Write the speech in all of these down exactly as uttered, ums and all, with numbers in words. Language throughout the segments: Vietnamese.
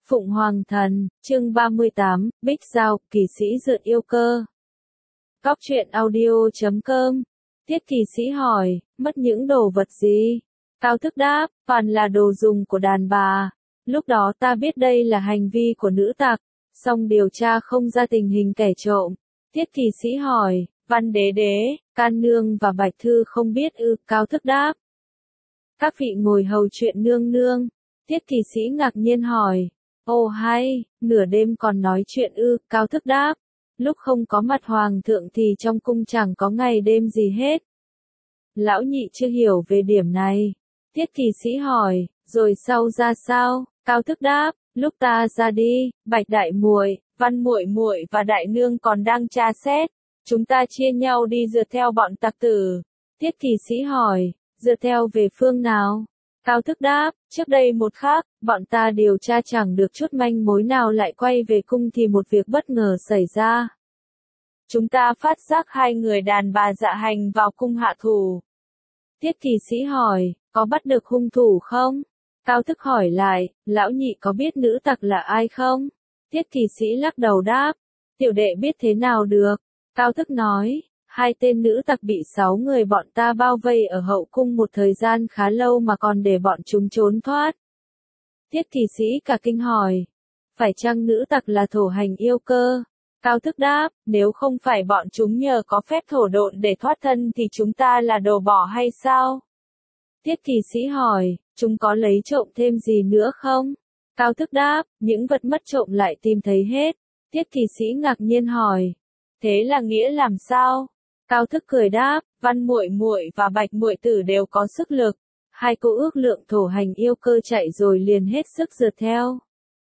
Phụng Hoàng Thần, chương ba mươi tám, Bích Giao, kỳ sĩ rượt yêu cơ. Góc truyện audio chấm com. Tiết kỳ sĩ hỏi, mất những đồ vật gì? Cao Thức đáp, toàn là đồ dùng của đàn bà. Lúc đó ta biết đây là hành vi của nữ tặc, song điều tra không ra tình hình kẻ trộm. Tiết kỳ sĩ hỏi, Văn Đế Đế, Can Nương và Bạch Thư không biết ư? Cao Thức đáp. Các vị ngồi hầu chuyện nương nương. Tiết kỳ sĩ ngạc nhiên hỏi, ồ hay, nửa đêm còn nói chuyện ư? Cao Thức đáp, lúc không có mặt hoàng thượng thì trong cung chẳng có ngày đêm gì hết. Lão nhị chưa hiểu về điểm này. Tiết kỳ sĩ hỏi, rồi sau ra sao? Cao Thức đáp, lúc ta ra đi, Bạch đại muội, Văn muội muội và Đại nương còn đang tra xét, chúng ta chia nhau đi rượt theo bọn tặc tử. Tiết kỳ sĩ hỏi, rượt theo về phương nào? Cao Thức đáp, trước đây một khắc, bọn ta điều tra chẳng được chút manh mối nào lại quay về cung thì một việc bất ngờ xảy ra. Chúng ta phát giác hai người đàn bà dạ hành vào cung hạ thủ. Tiết kỳ sĩ hỏi, có bắt được hung thủ không? Cao Thức hỏi lại, lão nhị có biết nữ tặc là ai không? Tiết kỳ sĩ lắc đầu đáp, tiểu đệ biết thế nào được. Cao Thức nói, hai tên nữ tặc bị sáu người bọn ta bao vây ở hậu cung một thời gian khá lâu mà còn để bọn chúng trốn thoát. Tiết kỳ sĩ cả kinh hỏi, phải chăng nữ tặc là thổ hành yêu cơ? Cao Thức đáp, nếu không phải bọn chúng nhờ có phép thổ độn để thoát thân thì chúng ta là đồ bỏ hay sao? Tiết kỳ sĩ hỏi, chúng có lấy trộm thêm gì nữa không? Cao Thức đáp, những vật mất trộm lại tìm thấy hết. Tiết kỳ sĩ ngạc nhiên hỏi, thế là nghĩa làm sao? Cao Thức cười đáp, Văn muội muội và Bạch muội tử đều có sức lực, hai cô ước lượng thổ hành yêu cơ chạy rồi liền hết sức rượt theo.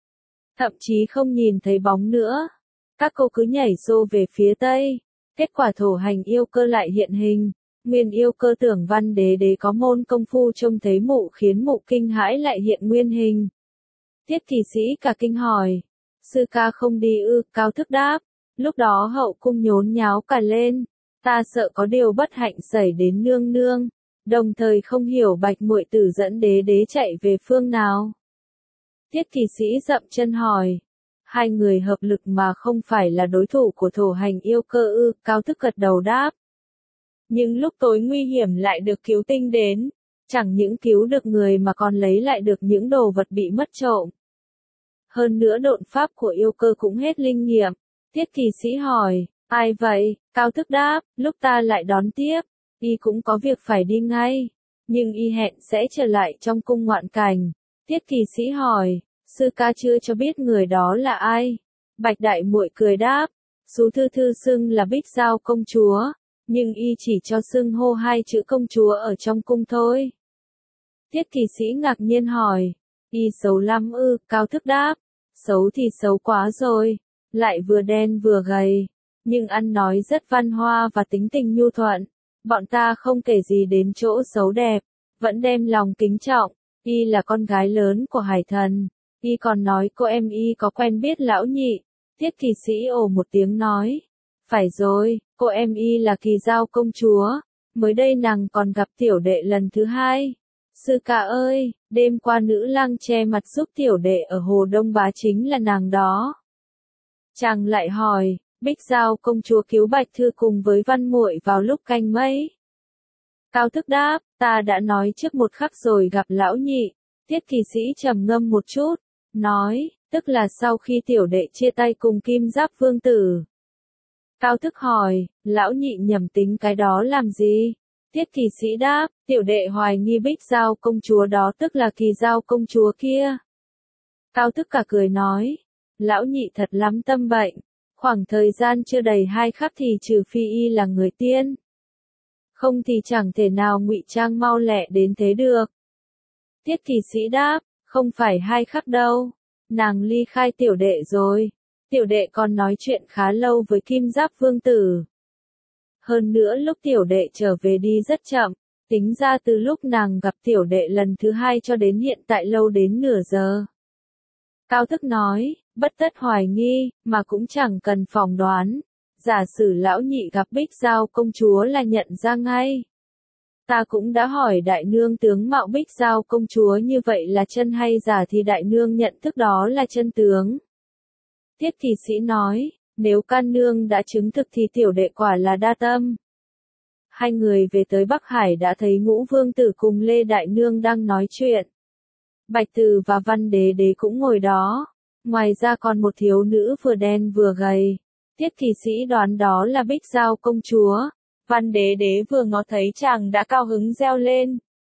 Thậm chí không nhìn thấy bóng nữa. Các cô cứ nhảy xô về phía tây. Kết quả thổ hành yêu cơ lại hiện hình. Nguyên yêu cơ tưởng Văn Đế Đế có môn công phu trông thấy mụ khiến mụ kinh hãi lại hiện nguyên hình. Tiết kỳ sĩ cả kinh hỏi, sư ca không đi ư? Cao Thức đáp, lúc đó hậu cung nhốn nháo cả lên. Ta sợ có điều bất hạnh xảy đến nương nương, đồng thời không hiểu Bạch muội tử dẫn Đế Đế chạy về phương nào. Tiết kỳ sĩ dậm chân hỏi, hai người hợp lực mà không phải là đối thủ của thổ hành yêu cơ ư? Cao Thức gật đầu đáp. Nhưng lúc tối nguy hiểm lại được cứu tinh đến, chẳng những cứu được người mà còn lấy lại được những đồ vật bị mất trộm. Hơn nữa độn pháp của yêu cơ cũng hết linh nghiệm. Tiết kỳ sĩ hỏi, ai vậy? Cao Thức đáp, lúc ta lại đón tiếp, y cũng có việc phải đi ngay, nhưng y hẹn sẽ trở lại trong cung ngoạn cảnh. Tiết kỳ sĩ hỏi, sư ca chưa cho biết người đó là ai? Bạch đại muội cười đáp, Sú Thư Thư xưng là Bích Giao công chúa, nhưng y chỉ cho xưng hô hai chữ công chúa ở trong cung thôi. Tiết kỳ sĩ ngạc nhiên hỏi, y xấu lắm ư? Cao Thức đáp, xấu thì xấu quá rồi, lại vừa đen vừa gầy, nhưng ăn nói rất văn hoa và tính tình nhu thuận. Bọn ta không kể gì đến chỗ xấu đẹp, vẫn đem lòng kính trọng. Y là con gái lớn của Hải Thần. Y còn nói cô em y có quen biết lão nhị. Tiết kỳ sĩ ồ một tiếng nói, phải rồi, cô em y là Kỳ Giao công chúa, mới đây nàng còn gặp tiểu đệ lần thứ hai. Sư ca ơi, đêm qua nữ lang che mặt giúp tiểu đệ ở Hồ Đông Bá chính là nàng đó. Chàng lại hỏi, Bích Giao công chúa cứu Bạch Thư cùng với Văn muội vào lúc canh mấy? Cao Thức đáp, ta đã nói trước một khắc rồi gặp lão nhị. Tiết kỳ sĩ trầm ngâm một chút, nói, tức là sau khi tiểu đệ chia tay cùng Kim Giáp vương tử. Cao Thức hỏi, lão nhị nhầm tính cái đó làm gì? Tiết kỳ sĩ đáp, tiểu đệ hoài nghi Bích Giao công chúa đó tức là Kỳ Giao công chúa kia. Cao Thức cả cười nói, lão nhị thật lắm tâm bệnh, khoảng thời gian chưa đầy hai khắc thì trừ phi y là người tiên, không thì chẳng thể nào ngụy trang mau lẹ đến thế được. Tiết kỳ sĩ đáp, không phải hai khắc đâu, nàng ly khai tiểu đệ rồi, tiểu đệ còn nói chuyện khá lâu với Kim Giáp vương tử. Hơn nữa lúc tiểu đệ trở về đi rất chậm, tính ra từ lúc nàng gặp tiểu đệ lần thứ hai cho đến hiện tại lâu đến nửa giờ. Cao Thức nói, bất tất hoài nghi, mà cũng chẳng cần phỏng đoán. Giả sử lão nhị gặp Bích Giao công chúa là nhận ra ngay. Ta cũng đã hỏi đại nương tướng mạo Bích Giao công chúa như vậy là chân hay giả thì đại nương nhận thức đó là chân tướng. Tiết Kỳ Sĩ nói, nếu can nương đã chứng thực thì tiểu đệ quả là đa tâm. Hai người về tới Bắc Hải đã thấy Ngũ Vương Tử cùng Lê Đại Nương đang nói chuyện. Bạch Từ và Văn Đế Đế cũng ngồi đó. Ngoài ra còn một thiếu nữ vừa đen vừa gầy. Tiết Kỳ Sĩ đoán đó là Bích Giao công chúa. Văn Đế Đế vừa ngó thấy chàng đã cao hứng reo lên.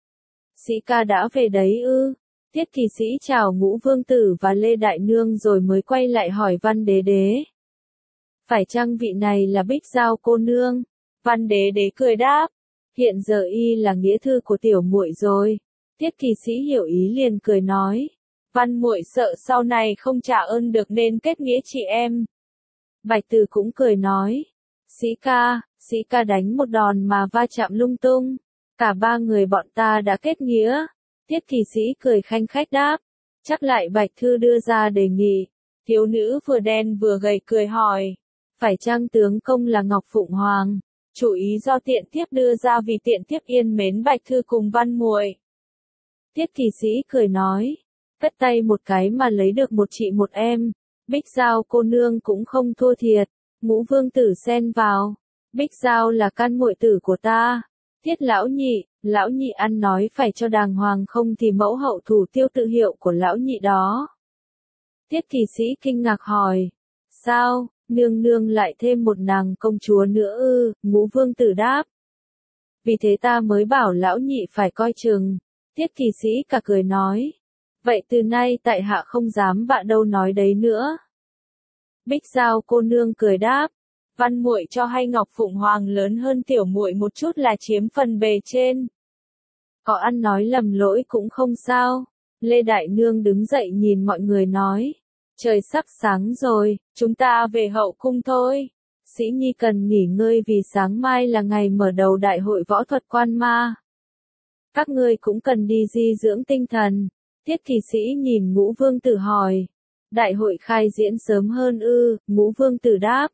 Sĩ ca đã về đấy ư? Tiết Kỳ Sĩ chào Ngũ Vương Tử và Lê Đại Nương rồi mới quay lại hỏi Văn Đế Đế. Phải chăng vị này là Bích Giao cô nương? Văn Đế Đế cười đáp. Hiện giờ y là nghĩa thư của tiểu muội rồi. Tiết Kỳ Sĩ hiểu ý liền cười nói. Văn muội sợ sau này không trả ơn được nên kết nghĩa chị em. Bạch Từ cũng cười nói. Sĩ ca, Sĩ ca đánh một đòn mà va chạm lung tung. Cả ba người bọn ta đã kết nghĩa. Tiết Kỳ Sĩ cười khanh khách đáp. Chắc lại Bạch Thư đưa ra đề nghị. Thiếu nữ vừa đen vừa gầy cười hỏi. Phải chăng tướng công là Ngọc Phụng Hoàng? Chủ ý do tiện tiếp đưa ra vì tiện tiếp yên mến Bạch Thư cùng Văn muội. Tiết Kỳ Sĩ cười nói. Vất tay một cái mà lấy được một chị một em. Bích Giao cô nương cũng không thua thiệt. Ngũ Vương Tử xen vào. Bích Giao là can muội tử của ta. Tiết lão nhị, lão nhị ăn nói phải cho đàng hoàng không thì mẫu hậu thủ tiêu tự hiệu của lão nhị đó. Tiết Kỳ Sĩ kinh ngạc hỏi. Sao, nương nương lại thêm một nàng công chúa nữa ư? Ngũ Vương Tử đáp. Vì thế ta mới bảo lão nhị phải coi chừng. Tiết Kỳ Sĩ cả cười nói. Vậy từ nay tại hạ không dám bạ đâu nói đấy nữa. Bích Giao cô nương cười đáp. Văn muội cho hay Ngọc Phụng Hoàng lớn hơn tiểu muội một chút là chiếm phần bề trên. Có ăn nói lầm lỗi cũng không sao. Lê Đại Nương đứng dậy nhìn mọi người nói. Trời sắp sáng rồi, chúng ta về hậu cung thôi. Sĩ Nhi cần nghỉ ngơi vì sáng mai là ngày mở đầu đại hội võ thuật quan ma. Các ngươi cũng cần đi di dưỡng tinh thần. Tiết Kỳ Sĩ nhìn Ngũ Vương Tử hỏi. Đại hội khai diễn sớm hơn ư? Ngũ Vương Tử đáp.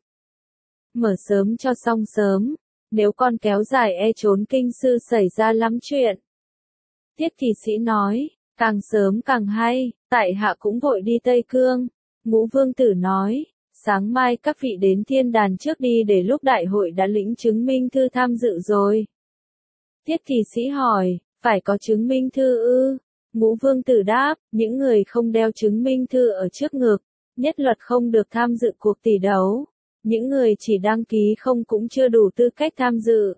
Mở sớm cho xong sớm. Nếu con kéo dài e trốn kinh sư xảy ra lắm chuyện. Tiết Kỳ Sĩ nói. Càng sớm càng hay, tại hạ cũng vội đi Tây Cương. Ngũ Vương Tử nói. Sáng mai các vị đến thiên đàn trước đi để lúc đại hội đã lĩnh chứng minh thư tham dự rồi. Tiết Kỳ Sĩ hỏi. Phải có chứng minh thư ư? Ngũ Vương Tử đáp, những người không đeo chứng minh thư ở trước ngực, nhất luật không được tham dự cuộc tỷ đấu. Những người chỉ đăng ký không cũng chưa đủ tư cách tham dự.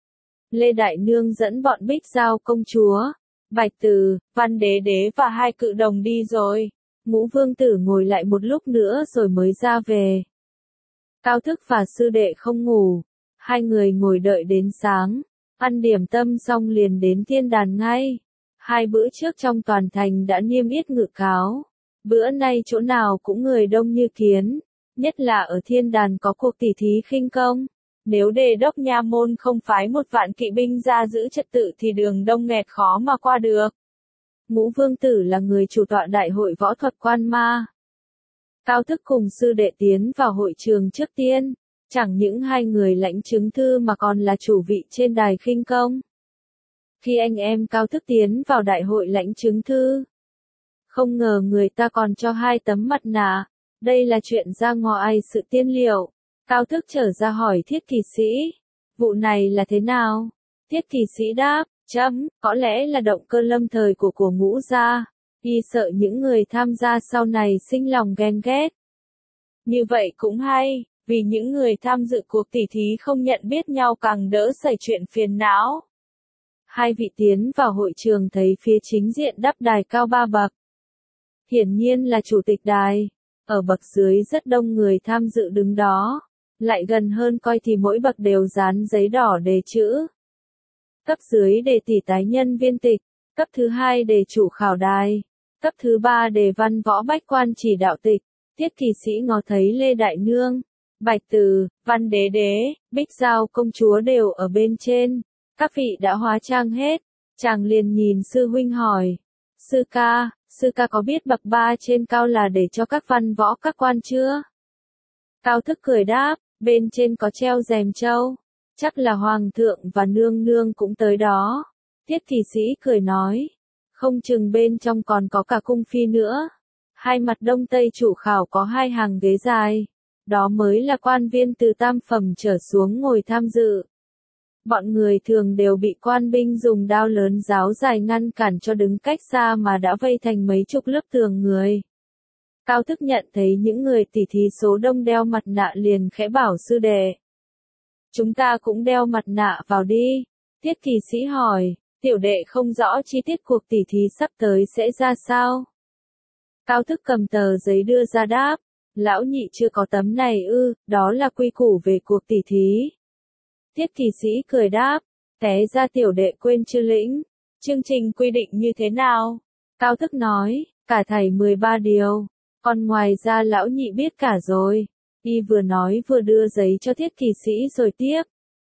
Lê Đại Nương dẫn bọn Bích Giao công chúa, Bạch Từ, Văn Đế Đế và hai cự đồng đi rồi. Ngũ Vương Tử ngồi lại một lúc nữa rồi mới ra về. Cao Thức và sư đệ không ngủ. Hai người ngồi đợi đến sáng. Ăn điểm tâm xong liền đến thiên đàn ngay. Hai bữa trước trong toàn thành đã niêm yết ngự cáo. Bữa nay chỗ nào cũng người đông như kiến. Nhất là ở thiên đàn có cuộc tỉ thí khinh công. Nếu đề đốc nha môn không phái một vạn kỵ binh ra giữ trật tự thì đường đông nghẹt khó mà qua được. Ngũ Vương Tử là người chủ tọa đại hội võ thuật quan ma. Cao Thức cùng sư đệ tiến vào hội trường trước tiên. Chẳng những hai người lãnh chứng thư mà còn là chủ vị trên đài khinh công. Khi anh em Cao Thức tiến vào đại hội lãnh chứng thư. Không ngờ người ta còn cho hai tấm mặt nạ. Đây là chuyện ra ngoài sự tiên liệu. Cao Thức trở ra hỏi Thiết Kỳ Sĩ. Vụ này là thế nào? Thiết Kỳ Sĩ đáp, chấm, có lẽ là động cơ lâm thời của của Ngũ gia. Y sợ những người tham gia sau này sinh lòng ghen ghét. Như vậy cũng hay, vì những người tham dự cuộc tỉ thí không nhận biết nhau càng đỡ xảy chuyện phiền não. Hai vị tiến vào hội trường thấy phía chính diện đắp đài cao ba bậc. Hiển nhiên là chủ tịch đài. Ở bậc dưới rất đông người tham dự đứng đó. Lại gần hơn coi thì mỗi bậc đều dán giấy đỏ đề chữ. Cấp dưới đề tỷ tái nhân viên tịch. Cấp thứ hai đề chủ khảo đài. Cấp thứ ba đề văn võ bách quan chỉ đạo tịch. Tiết Kỳ Sĩ ngó thấy Lê Đại Nương, Bạch Từ, Văn Đế Đế, Bích Giao công chúa đều ở bên trên. Các vị đã hóa trang hết. Chàng liền nhìn sư huynh hỏi. Sư ca, sư ca có biết bậc ba trên cao là để cho các văn võ các quan chưa? Cao Thức cười đáp, bên trên có treo rèm châu. Chắc là hoàng thượng và nương nương cũng tới đó. Tiết thị sĩ cười nói. Không chừng bên trong còn có cả cung phi nữa. Hai mặt đông tây trụ khảo có hai hàng ghế dài. Đó mới là quan viên từ tam phẩm trở xuống ngồi tham dự. Bọn người thường đều bị quan binh dùng đao lớn giáo dài ngăn cản cho đứng cách xa mà đã vây thành mấy chục lớp tường người. Cao Thức nhận thấy những người tỉ thí số đông đeo mặt nạ liền khẽ bảo sư đệ. Chúng ta cũng đeo mặt nạ vào đi. Tiết thị sĩ hỏi, tiểu đệ không rõ chi tiết cuộc tỉ thí sắp tới sẽ ra sao. Cao Thức cầm tờ giấy đưa ra đáp, lão nhị chưa có tấm này ư, đó là quy củ về cuộc tỉ thí. Tiết thị sĩ cười đáp, té ra tiểu đệ quên chưa lĩnh, chương trình quy định như thế nào? Cao Thức nói, cả thảy mười ba điều, còn ngoài ra lão nhị biết cả rồi. Y vừa nói vừa đưa giấy cho Tiết thị sĩ rồi tiếp.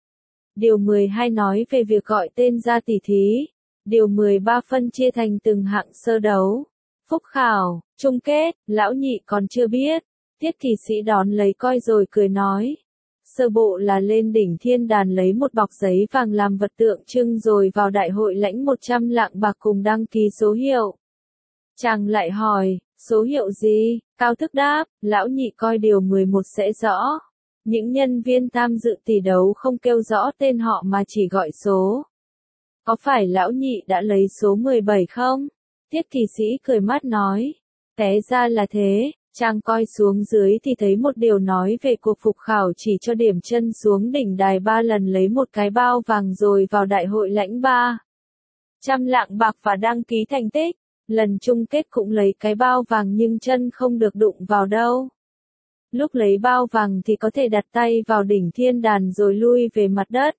Điều mười hai nói về việc gọi tên ra tỉ thí. Điều mười ba phân chia thành từng hạng sơ đấu, phúc khảo, chung kết, lão nhị còn chưa biết. Tiết thị sĩ đón lấy coi rồi cười nói. Sơ bộ là lên đỉnh thiên đàn lấy một bọc giấy vàng làm vật tượng trưng rồi vào đại hội lãnh một trăm lạng bạc cùng đăng ký số hiệu. Chàng lại hỏi, số hiệu gì? Cao Thức đáp, lão nhị coi điều mười một sẽ rõ. Những nhân viên tham dự tỷ đấu không kêu rõ tên họ mà chỉ gọi số. Có phải lão nhị đã lấy số mười bảy không? Tiết thị sĩ cười mát nói. Té ra là thế, chàng coi xuống dưới thì thấy một điều nói về cuộc phục khảo chỉ cho điểm chân xuống đỉnh đài ba lần lấy một cái bao vàng rồi vào đại hội lãnh ba trăm lạng bạc và đăng ký thành tích. Lần chung kết cũng lấy cái bao vàng nhưng chân không được đụng vào đâu. Lúc lấy bao vàng thì có thể đặt tay vào đỉnh thiên đàn rồi lui về mặt đất.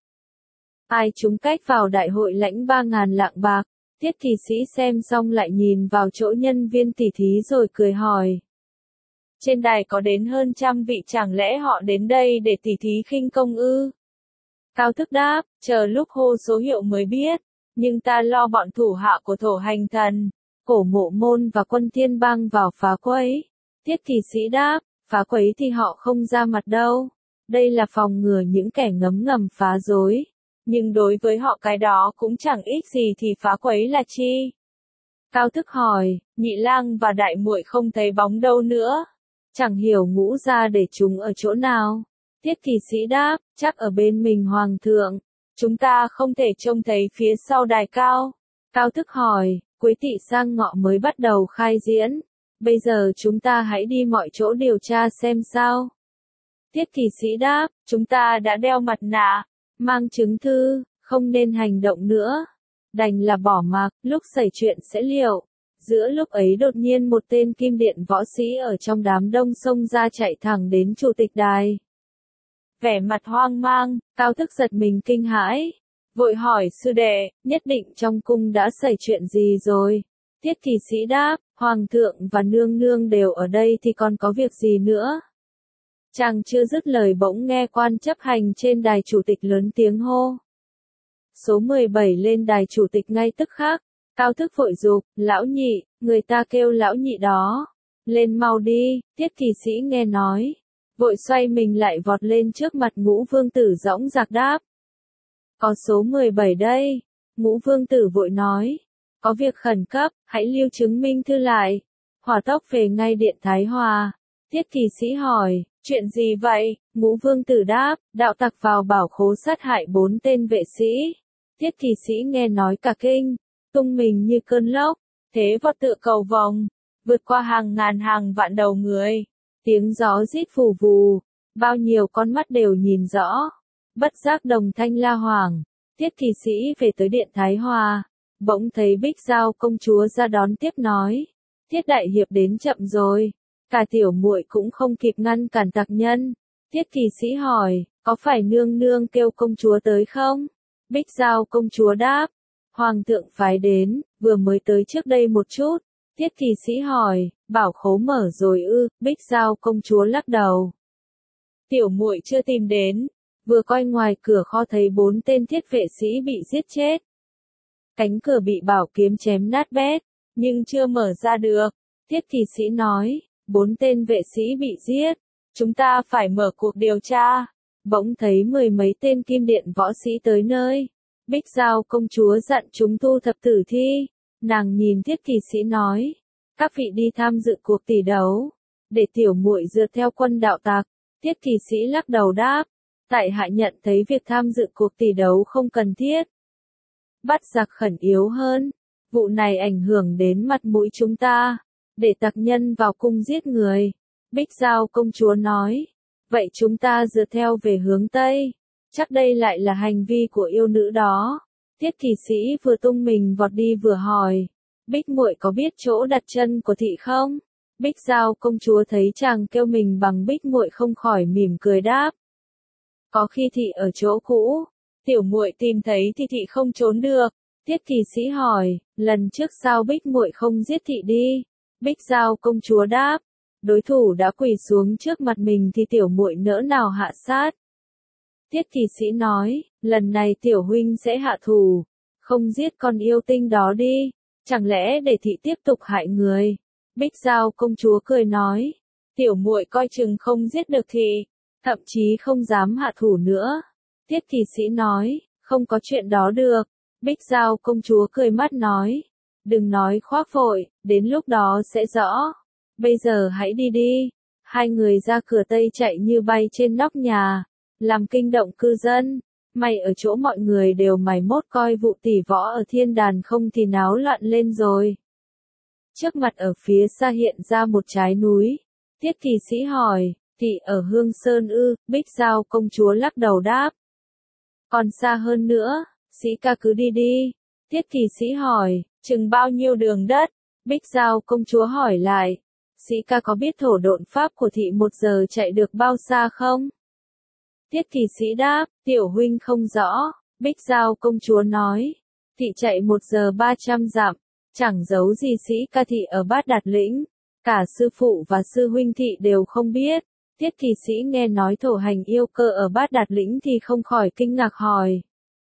Ai trúng cách vào đại hội lãnh ba ngàn lạng bạc. Tiết thị sĩ xem xong lại nhìn vào chỗ nhân viên tỉ thí rồi cười hỏi. Trên đài có đến hơn trăm vị, chẳng lẽ họ đến đây để tỉ thí khinh công ư? Cao Thức đáp, chờ lúc hô số hiệu mới biết, nhưng ta lo bọn thủ hạ của Thổ Hành Thần, Cổ Mộ Môn và Quân Thiên Bang vào phá quấy. Tiết thị sĩ đáp, phá quấy thì họ không ra mặt đâu. Đây là phòng ngừa những kẻ ngấm ngầm phá rối. Nhưng đối với họ cái đó cũng chẳng ích gì thì phá quấy là chi. Cao Thức hỏi, nhị lang và đại muội không thấy bóng đâu nữa. Chẳng hiểu ngũ ra để chúng ở chỗ nào. Tiết thị sĩ đáp, chắc ở bên mình hoàng thượng. Chúng ta không thể trông thấy phía sau đài cao. Cao Thức hỏi, cuối tỵ sang ngọ mới bắt đầu khai diễn. Bây giờ chúng ta hãy đi mọi chỗ điều tra xem sao. Tiết thị sĩ đáp, chúng ta đã đeo mặt nạ, mang chứng thư, không nên hành động nữa. Đành là bỏ mặc, lúc xảy chuyện sẽ liệu. Giữa lúc ấy đột nhiên một tên kim điện võ sĩ ở trong đám đông xông ra chạy thẳng đến chủ tịch đài. Vẻ mặt hoang mang, Cao Thức giật mình kinh hãi. Vội hỏi sư đệ, nhất định trong cung đã xảy chuyện gì rồi? Tiết thị sĩ đáp, hoàng thượng và nương nương đều ở đây thì còn có việc gì nữa? Chàng chưa dứt lời bỗng nghe quan chấp hành trên đài chủ tịch lớn tiếng hô. Số mười bảy lên đài chủ tịch ngay tức khắc. Cao Thức vội giục, lão nhị, người ta kêu lão nhị đó. Lên mau đi, tiết thị sĩ nghe nói. Vội xoay mình lại vọt lên trước mặt Ngũ Vương Tử dõng dạc đáp. Có số mười bảy đây. Ngũ Vương Tử vội nói. Có việc khẩn cấp, hãy lưu chứng minh thư lại. Hỏa tốc về ngay điện Thái Hòa. Tiết thị sĩ hỏi, chuyện gì vậy? Ngũ Vương Tử đáp, đạo tặc vào bảo khố sát hại bốn tên vệ sĩ. Tiết thị sĩ nghe nói cả kinh, tung mình như cơn lốc, thế vọt tựa cầu vồng, vượt qua hàng ngàn hàng vạn đầu người. Tiếng gió rít phù vù, bao nhiêu con mắt đều nhìn rõ. Bất giác đồng thanh la hoảng. Tiết thị sĩ về tới điện Thái Hòa, bỗng thấy Bích Giao công chúa ra đón tiếp nói, Tiết đại hiệp đến chậm rồi. Cả tiểu muội cũng không kịp ngăn cản tặc nhân. Tiết thị sĩ hỏi, có phải nương nương kêu công chúa tới không? Bích Giao công chúa đáp, hoàng thượng phái đến, vừa mới tới trước đây một chút. Tiết thị sĩ hỏi, bảo khố mở rồi ư? Bích Giao công chúa lắc đầu. Tiểu muội chưa tìm đến, vừa coi ngoài cửa kho thấy bốn tên thiết vệ sĩ bị giết chết. Cánh cửa bị bảo kiếm chém nát bét, nhưng chưa mở ra được. Tiết thị sĩ nói, bốn tên vệ sĩ bị giết, chúng ta phải mở cuộc điều tra. bỗng thấy mười mấy tên kim điện võ sĩ tới nơi. Bích Giao công chúa dặn chúng thu thập tử thi. Nàng nhìn Tiết Kỳ Sĩ nói, các vị đi tham dự cuộc tỷ đấu, để tiểu muội dựa theo quân đạo tặc. Tiết Kỳ Sĩ lắc đầu đáp, tại hạ nhận thấy việc tham dự cuộc tỷ đấu không cần thiết. Bắt giặc khẩn yếu hơn, vụ này ảnh hưởng đến mặt mũi chúng ta, để tặc nhân vào cung giết người. Bích Giao công chúa nói, vậy chúng ta dựa theo về hướng Tây, chắc đây lại là hành vi của yêu nữ đó. Tiết Kỳ Sĩ vừa tung mình vọt đi vừa hỏi, Bích muội có biết chỗ đặt chân của thị không? Bích Giao công chúa thấy chàng kêu mình bằng Bích muội không khỏi mỉm cười đáp, có khi thị ở chỗ cũ, tiểu muội tìm thấy thì thị không trốn được. Tiết Kỳ Sĩ hỏi, lần trước sao Bích muội không giết thị đi? Bích Giao công chúa đáp, đối thủ đã quỳ xuống trước mặt mình thì tiểu muội nỡ nào hạ sát. Tiết Kỳ Sĩ nói, lần này tiểu huynh sẽ hạ thủ, không giết con yêu tinh đó đi, chẳng lẽ để thị tiếp tục hại người? Bích Giao công chúa cười nói, tiểu muội coi chừng không giết được thị, thậm chí không dám hạ thủ nữa. Tiết Kỳ Sĩ nói, không có chuyện đó được. Bích Giao công chúa cười mắt nói, đừng nói khoác vội, đến lúc đó sẽ rõ. Bây giờ hãy đi đi. Hai người ra cửa Tây chạy như bay trên nóc nhà, làm kinh động cư dân. May ở chỗ mọi người đều mải mốt coi vụ tỷ võ ở thiên đàn không thì náo loạn lên rồi. Trước mặt ở phía xa hiện ra một trái núi. Tiết Kỳ Sĩ hỏi, thị ở Hương Sơn ư? Bích Giao công chúa lắc đầu đáp, còn xa hơn nữa. Sĩ ca cứ đi đi. Tiết Kỳ Sĩ hỏi, chừng bao nhiêu đường đất? Bích Giao công chúa hỏi lại, Sĩ ca có biết thổ độn pháp của thị một giờ chạy được bao xa không? Tiết Kỳ Sĩ đáp, tiểu huynh không rõ. Bích Giao công chúa nói, thị chạy một giờ ba trăm dặm, chẳng giấu gì Sĩ ca thị ở Bát Đạt Lĩnh. Cả sư phụ và sư huynh thị đều không biết. Tiết Kỳ Sĩ nghe nói thổ hành yêu cơ ở Bát Đạt Lĩnh thì không khỏi kinh ngạc hỏi,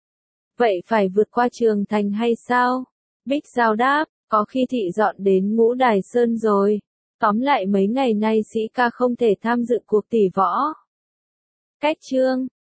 vậy phải vượt qua Trường Thành hay sao? Bích Giao đáp, có khi thị dọn đến Ngũ Đài Sơn rồi. Tóm lại mấy ngày nay Sĩ ca không thể tham dự cuộc tỷ võ. Cách chương